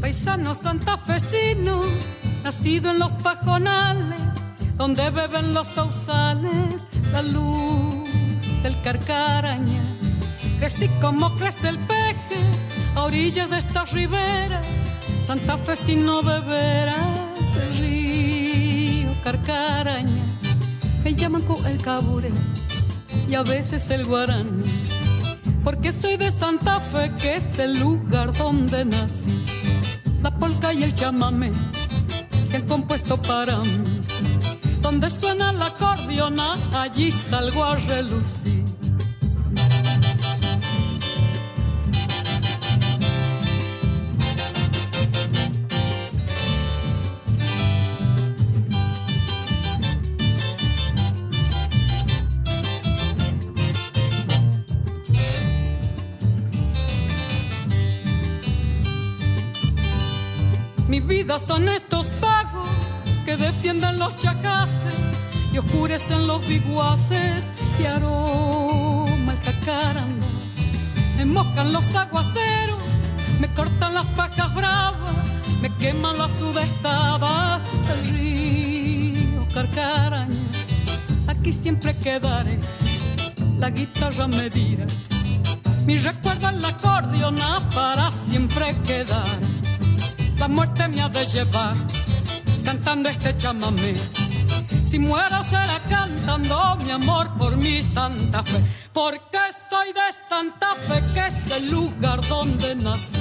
paisano santafesino, nacido en los pajonales, donde beben los sausales la luz del Carcaraña. Crecí como crece el peje a orillas de esta ribera, santafesino de veras del río Carcaraña. Me llaman el Cabure y a veces el Guaraní, porque soy de Santa Fe, que es el lugar donde nací. La polca y el chamamé se han compuesto para mí. Donde suena la acordeona, allí salgo a relucir. Mi vida son estos pagos que defienden los chacaces y oscurecen los biguaces y aroma el jacaranda. Me mojan los aguaceros, me cortan las pacas bravas, me queman las sudestadas del río Carcaraña. Aquí siempre quedaré, la guitarra me dirá, mi recuerdo en la acordeona para siempre quedar. La muerte me ha de llevar cantando este chamamé. Si muero será cantando mi amor por mi Santa Fe, porque soy de Santa Fe, que es el lugar donde nací.